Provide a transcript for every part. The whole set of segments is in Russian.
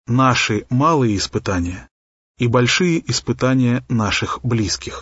наши малые испытания и большие испытания наших близких.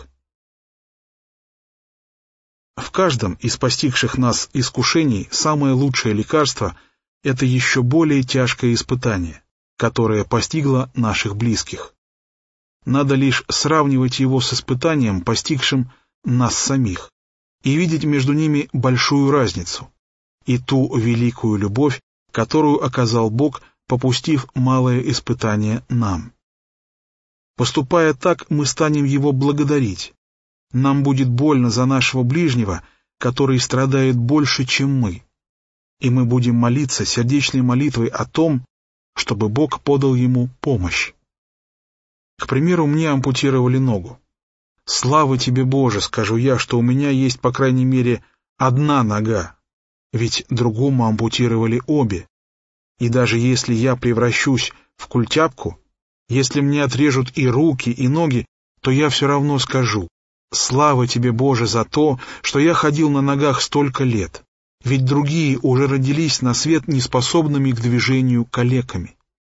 В каждом из постигших нас искушений самое лучшее лекарство — это еще более тяжкое испытание, которое постигло наших близких. Надо лишь сравнивать его с испытанием, постигшим нас самих, и видеть между ними большую разницу и ту великую любовь, которую оказал Бог, попустив малое испытание нам. Поступая так, мы станем Его благодарить. Нам будет больно за нашего ближнего, который страдает больше, чем мы, и мы будем молиться сердечной молитвой о том, чтобы Бог подал ему помощь. К примеру, мне ампутировали ногу. «Слава тебе, Боже!» — скажу я, что у меня есть, по крайней мере, одна нога, ведь другому ампутировали обе. И даже если я превращусь в культяпку, если мне отрежут и руки, и ноги, то я все равно скажу: «Слава тебе, Боже, за то, что я ходил на ногах столько лет, ведь другие уже родились на свет неспособными к движению калеками».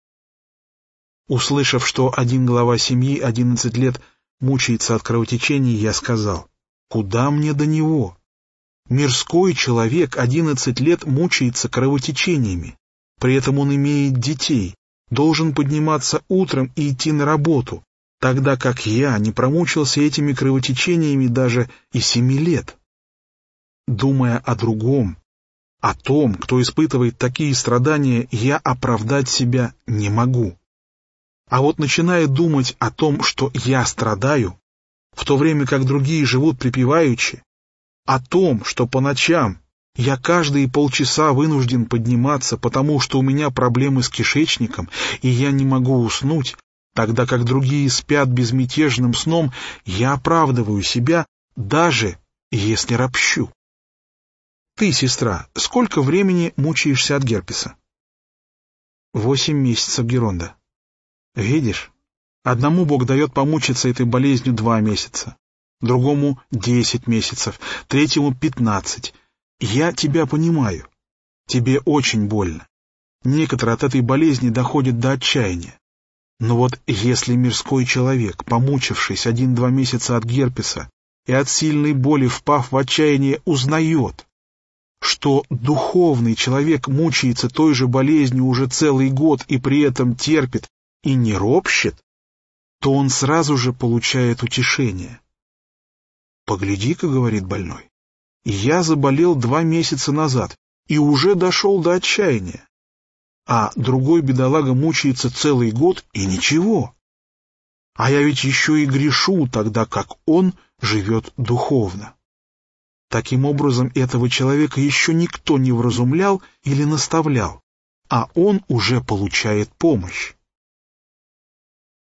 Услышав, что один глава семьи 11 лет мучается от кровотечений, я сказал: «Куда мне до него? Мирской человек 11 лет мучается кровотечениями, при этом он имеет детей, должен подниматься утром и идти на работу, тогда как я не промучился этими кровотечениями даже и 7 лет». Думая о другом, о том, кто испытывает такие страдания, я оправдать себя не могу. А вот начиная думать о том, что я страдаю, в то время как другие живут припеваючи, о том, что по ночам я каждые полчаса вынужден подниматься, потому что у меня проблемы с кишечником, и я не могу уснуть, тогда как другие спят безмятежным сном, я оправдываю себя, даже если ропщу. Ты, сестра, сколько времени мучаешься от герпеса? 8 месяцев, Геронда. Видишь, одному Бог дает помучиться этой болезнью 2 месяца, другому 10 месяцев, третьему 15. Я тебя понимаю. Тебе очень больно. Некоторые от этой болезни доходят до отчаяния. Но вот если мирской человек, помучившись 1-2 месяца от герпеса и от сильной боли впав в отчаяние, узнает, что духовный человек мучается той же болезнью уже целый год и при этом терпит и не ропщет, то он сразу же получает утешение. «Погляди-ка, — говорит больной, — я заболел 2 месяца назад и уже дошел до отчаяния, а другой бедолага мучается целый год и ничего. А я ведь еще и грешу, тогда как он живет духовно». Таким образом, этого человека еще никто не вразумлял или наставлял, а он уже получает помощь.